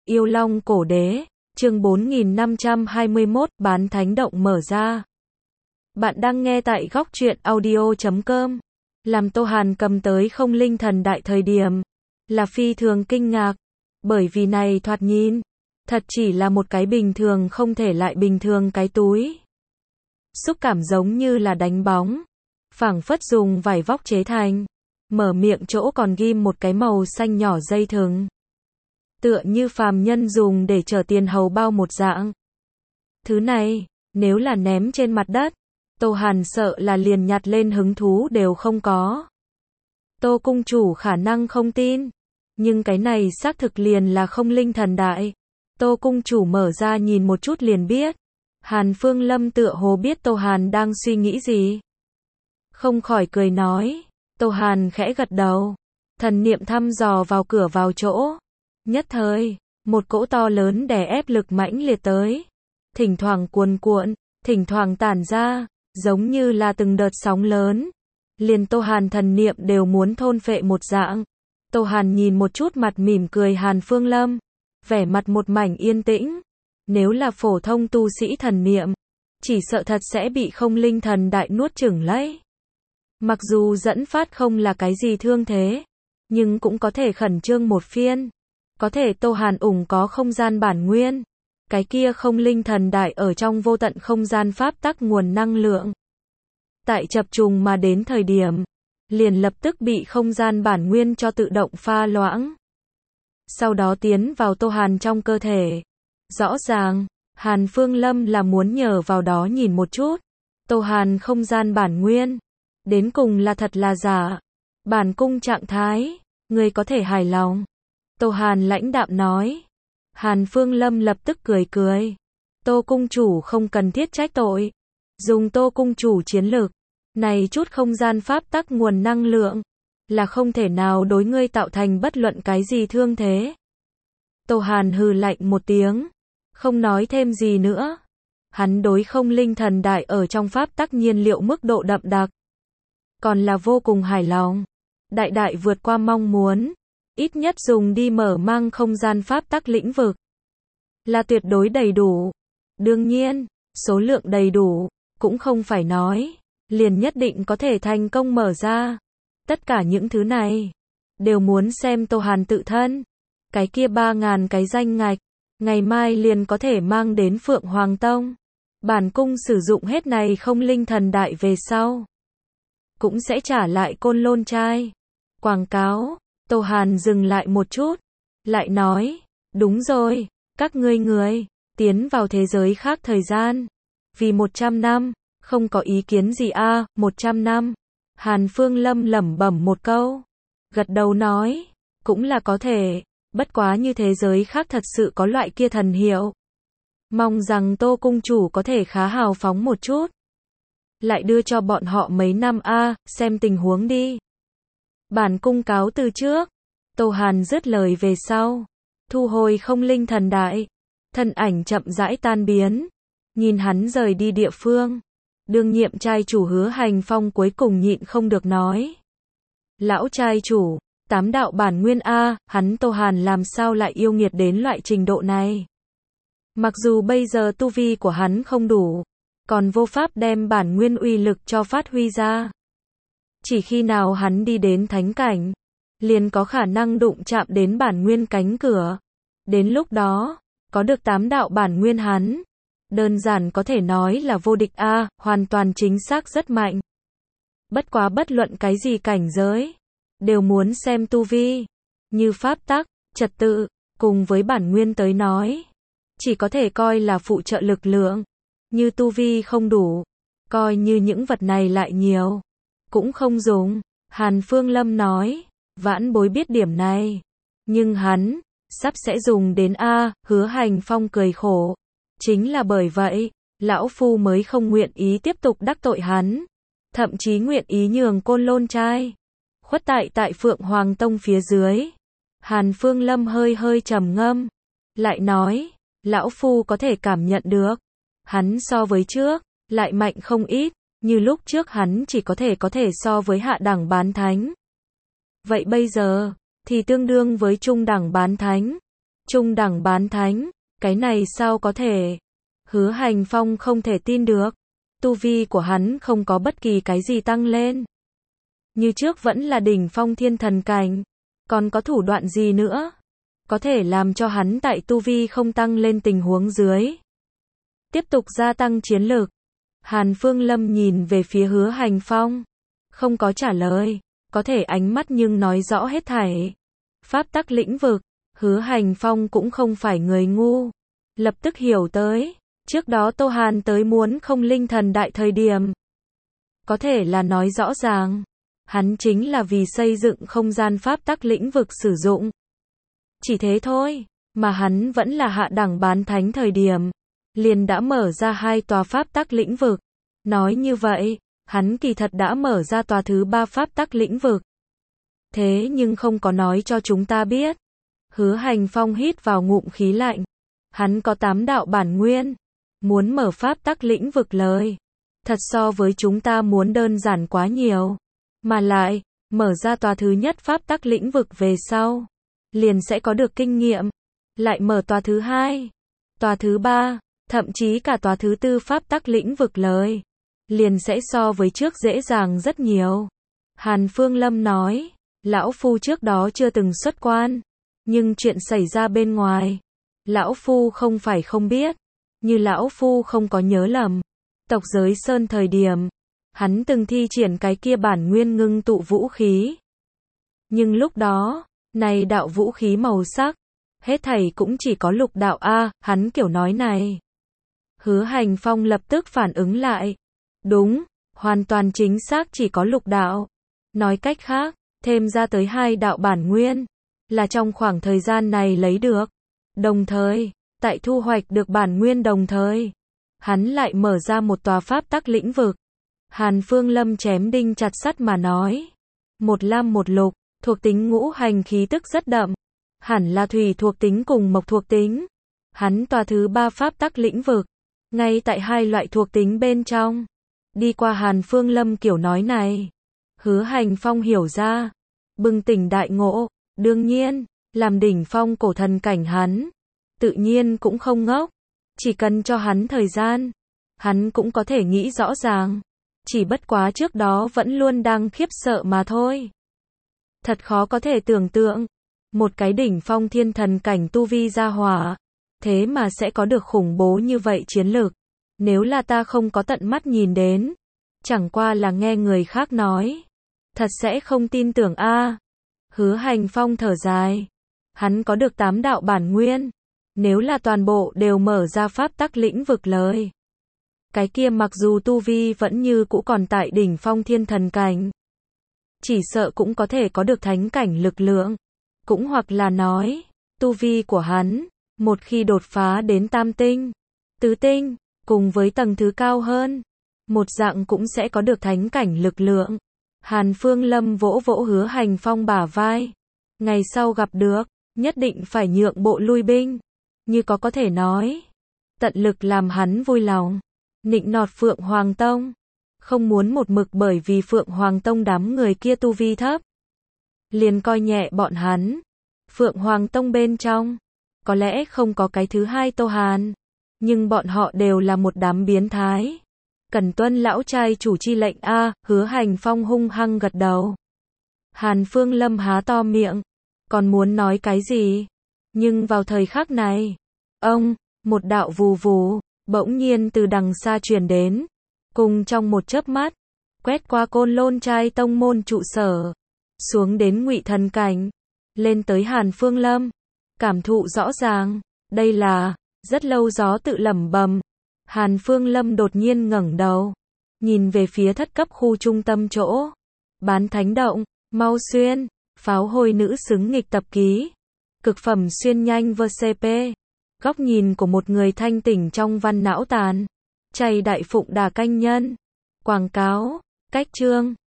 Yêu Long Cổ Đế, chương 4521, bán thánh động mở ra. Bạn đang nghe tại góc truyện audio.com. Làm Tô Hàn cầm tới không linh thần đại thời điểm, là phi thường kinh ngạc, bởi vì này thoạt nhìn, thật chỉ là một cái bình thường không thể lại bình thường cái túi. Xúc cảm giống như là đánh bóng, phảng phất dùng vải vóc chế thành, mở miệng chỗ còn ghim một cái màu xanh nhỏ dây thừng. Tựa như phàm nhân dùng để chở tiền hầu bao một dạng. Thứ này, nếu là ném trên mặt đất, Tô Hàn sợ là liền nhặt lên hứng thú đều không có. Tô cung chủ khả năng không tin, nhưng cái này xác thực liền là không linh thần đại. Tô cung chủ mở ra nhìn một chút liền biết. Hàn Phương Lâm tựa hồ biết Tô Hàn đang suy nghĩ gì. Không khỏi cười nói. Tô Hàn khẽ gật đầu. Thần niệm thăm dò vào cửa vào chỗ. Nhất thời, một cỗ to lớn đè ép lực mãnh liệt tới. Thỉnh thoảng cuồn cuộn, thỉnh thoảng tản ra, giống như là từng đợt sóng lớn. Liền Tô Hàn thần niệm đều muốn thôn phệ một dạng. Tô Hàn nhìn một chút mặt mỉm cười Hàn Phương Lâm. Vẻ mặt một mảnh yên tĩnh. Nếu là phổ thông tu sĩ thần niệm, chỉ sợ thật sẽ bị không linh thần đại nuốt chửng lấy. Mặc dù dẫn phát không là cái gì thương thế, nhưng cũng có thể khẩn trương một phiên. Có thể Tô Hàn ủng có không gian bản nguyên. Cái kia không linh thần đại ở trong vô tận không gian pháp tắc nguồn năng lượng. Tại chập trùng mà đến thời điểm, liền lập tức bị không gian bản nguyên cho tự động pha loãng. Sau đó tiến vào Tô Hàn trong cơ thể. Rõ ràng, Hàn Phương Lâm là muốn nhờ vào đó nhìn một chút. Tô Hàn không gian bản nguyên. Đến cùng là thật là giả. Bản cung trạng thái, người có thể hài lòng. Tô Hàn lãnh đạm nói. Hàn Phương Lâm lập tức cười cười. Tô cung chủ không cần thiết trách tội. Dùng Tô cung chủ chiến lực. Này chút không gian pháp tắc nguồn năng lượng. Là không thể nào đối ngươi tạo thành bất luận cái gì thương thế. Tô Hàn hừ lạnh một tiếng. Không nói thêm gì nữa. Hắn đối không linh thần đại ở trong pháp tắc nhiên liệu mức độ đậm đặc. Còn là vô cùng hài lòng. Đại vượt qua mong muốn. Ít nhất dùng đi mở mang không gian pháp tắc lĩnh vực. Là tuyệt đối đầy đủ. Đương nhiên, số lượng đầy đủ, cũng không phải nói, liền nhất định có thể thành công mở ra. Tất cả những thứ này, đều muốn xem Tô Hàn tự thân. Cái kia 3.000 cái danh ngạch, ngày mai liền có thể mang đến Phượng Hoàng Tông. Bản cung sử dụng hết này không linh thần đại về sau. Cũng sẽ trả lại Côn Lôn trai. Quảng cáo. Tô Hàn dừng lại một chút, lại nói, đúng rồi, các ngươi tiến vào thế giới khác thời gian, vì 100 năm, không có ý kiến gì 100 năm, Hàn Phương Lâm lẩm bẩm một câu, gật đầu nói, cũng là có thể, bất quá như thế giới khác thật sự có loại kia thần hiệu. Mong rằng Tô cung chủ có thể khá hào phóng một chút, lại đưa cho bọn họ mấy năm xem tình huống đi. Bản cung cáo từ trước. Tô Hàn dứt lời về sau. Thu hồi không linh thần đại. Thân ảnh chậm rãi tan biến. Nhìn hắn rời đi địa phương. Đương nhiệm trai chủ Hứa Hành Phong cuối cùng nhịn không được nói. Lão trai chủ, 8 đạo bản nguyên hắn Tô Hàn làm sao lại yêu nghiệt đến loại trình độ này. Mặc dù bây giờ tu vi của hắn không đủ. Còn vô pháp đem bản nguyên uy lực cho phát huy ra. Chỉ khi nào hắn đi đến thánh cảnh, liền có khả năng đụng chạm đến bản nguyên cánh cửa. Đến lúc đó, có được 8 đạo bản nguyên hắn, đơn giản có thể nói là vô địch hoàn toàn chính xác rất mạnh. Bất quá bất luận cái gì cảnh giới, đều muốn xem tu vi, như pháp tắc, trật tự, cùng với bản nguyên tới nói, chỉ có thể coi là phụ trợ lực lượng, như tu vi không đủ, coi như những vật này lại nhiều. Cũng không dùng, Hàn Phương Lâm nói, vãn bối biết điểm này, nhưng hắn, sắp sẽ dùng đến Hứa Hành Phong cười khổ, chính là bởi vậy, lão phu mới không nguyện ý tiếp tục đắc tội hắn, thậm chí nguyện ý nhường Côn Lôn trai, khuất tại Phượng Hoàng Tông phía dưới. Hàn Phương Lâm hơi trầm ngâm, lại nói, lão phu có thể cảm nhận được, hắn so với trước, lại mạnh không ít. Như lúc trước hắn chỉ có thể so với hạ đẳng bán thánh. Vậy bây giờ, thì tương đương với trung đẳng bán thánh. Trung đẳng bán thánh, cái này sao có thể? Hứa Hành Phong không thể tin được. Tu vi của hắn không có bất kỳ cái gì tăng lên. Như trước vẫn là đỉnh phong thiên thần cảnh. Còn có thủ đoạn gì nữa? Có thể làm cho hắn tại tu vi không tăng lên tình huống dưới tiếp tục gia tăng chiến lực. Hàn Phương Lâm nhìn về phía Hứa Hành Phong. Không có trả lời. Có thể ánh mắt nhưng nói rõ hết thảy. Pháp tắc lĩnh vực. Hứa Hành Phong cũng không phải người ngu. Lập tức hiểu tới. Trước đó Tô Hàn tới muốn không linh thần đại thời điểm. Có thể là nói rõ ràng. Hắn chính là vì xây dựng không gian pháp tắc lĩnh vực sử dụng. Chỉ thế thôi. Mà hắn vẫn là hạ đẳng bán thánh thời điểm. Liền đã mở ra 2 tòa pháp tắc lĩnh vực. Nói như vậy, hắn kỳ thật đã mở ra tòa thứ 3 pháp tắc lĩnh vực. Thế nhưng không có nói cho chúng ta biết. Hứa Hành Phong hít vào ngụm khí lạnh. Hắn có 8 đạo bản nguyên. Muốn mở pháp tắc lĩnh vực lời. Thật so với chúng ta muốn đơn giản quá nhiều. Mà lại, mở ra tòa thứ nhất pháp tắc lĩnh vực về sau. Liền sẽ có được kinh nghiệm. Lại mở tòa thứ 2. Tòa thứ 3. Thậm chí cả tòa thứ 4 pháp tắc lĩnh vực lời. Liền sẽ so với trước dễ dàng rất nhiều. Hàn Phương Lâm nói. Lão Phu trước đó chưa từng xuất quan. Nhưng chuyện xảy ra bên ngoài. Lão Phu không phải không biết. Như Lão Phu không có nhớ lầm. Tộc Giới Sơn thời điểm. Hắn từng thi triển cái kia bản nguyên ngưng tụ vũ khí. Nhưng lúc đó, này đạo vũ khí màu sắc. Hết thảy cũng chỉ có lục đạo A, hắn kiểu nói này. Hứa Hành Phong lập tức phản ứng lại. Đúng, hoàn toàn chính xác chỉ có lục đạo. Nói cách khác, thêm ra tới 2 đạo bản nguyên. Là trong khoảng thời gian này lấy được. Đồng thời, tại thu hoạch được bản nguyên đồng thời. Hắn lại mở ra một tòa pháp tắc lĩnh vực. Hàn Phương Lâm chém đinh chặt sắt mà nói. Một lam một lục, thuộc tính ngũ hành khí tức rất đậm. Hẳn là thủy thuộc tính cùng mộc thuộc tính. Hắn tòa thứ 3 pháp tắc lĩnh vực. Ngay tại 2 loại thuộc tính bên trong. Đi qua Hàn Phương Lâm kiểu nói này. Hứa Hành Phong hiểu ra. Bừng tỉnh đại ngộ. Đương nhiên, làm đỉnh phong cổ thần cảnh hắn. Tự nhiên cũng không ngốc. Chỉ cần cho hắn thời gian. Hắn cũng có thể nghĩ rõ ràng. Chỉ bất quá trước đó vẫn luôn đang khiếp sợ mà thôi. Thật khó có thể tưởng tượng. Một cái đỉnh phong thiên thần cảnh tu vi gia hỏa. Thế mà sẽ có được khủng bố như vậy chiến lược. Nếu là ta không có tận mắt nhìn đến. Chẳng qua là nghe người khác nói. Thật sẽ không tin tưởng a. Hứa Hành Phong thở dài. Hắn có được 8 đạo bản nguyên. Nếu là toàn bộ đều mở ra pháp tắc lĩnh vực lời. Cái kia mặc dù tu vi vẫn như cũ còn tại đỉnh phong thiên thần cảnh. Chỉ sợ cũng có thể có được thánh cảnh lực lượng. Cũng hoặc là nói, tu vi của hắn, một khi đột phá đến tam tinh, tứ tinh, cùng với tầng thứ cao hơn, một dạng cũng sẽ có được thánh cảnh lực lượng. Hàn Phương Lâm vỗ vỗ Hứa Hành Phong bả vai. Ngày sau gặp được, nhất định phải nhượng bộ lui binh. Như có thể nói, tận lực làm hắn vui lòng. Nịnh nọt Phượng Hoàng Tông. Không muốn một mực bởi vì Phượng Hoàng Tông đám người kia tu vi thấp. Liền coi nhẹ bọn hắn. Phượng Hoàng Tông bên trong. Có lẽ không có cái thứ 2 Tô Hàn. Nhưng bọn họ đều là một đám biến thái. Cần tuân lão trai chủ chi lệnh a. Hứa Hành Phong hung hăng gật đầu. Hàn Phương Lâm há to miệng. Còn muốn nói cái gì? Nhưng vào thời khắc này. Một đạo vù vù. Bỗng nhiên từ đằng xa truyền đến. Cùng trong một chớp mắt. Quét qua Côn Lôn trai tông môn trụ sở. Xuống đến Ngụy Thần cảnh. Lên tới Hàn Phương Lâm. Cảm thụ rõ ràng. Đây là. Rất lâu gió tự lẩm bẩm. Hàn Phương Lâm đột nhiên ngẩng đầu. Nhìn về phía thất cấp khu trung tâm chỗ. Bán thánh động. Mau xuyên. Pháo hôi nữ xứng nghịch tập ký. Cực phẩm xuyên nhanh VCP. Góc nhìn của một người thanh tỉnh trong văn não tàn. Chay đại phụng đà canh nhân. Quảng cáo. Cách chương.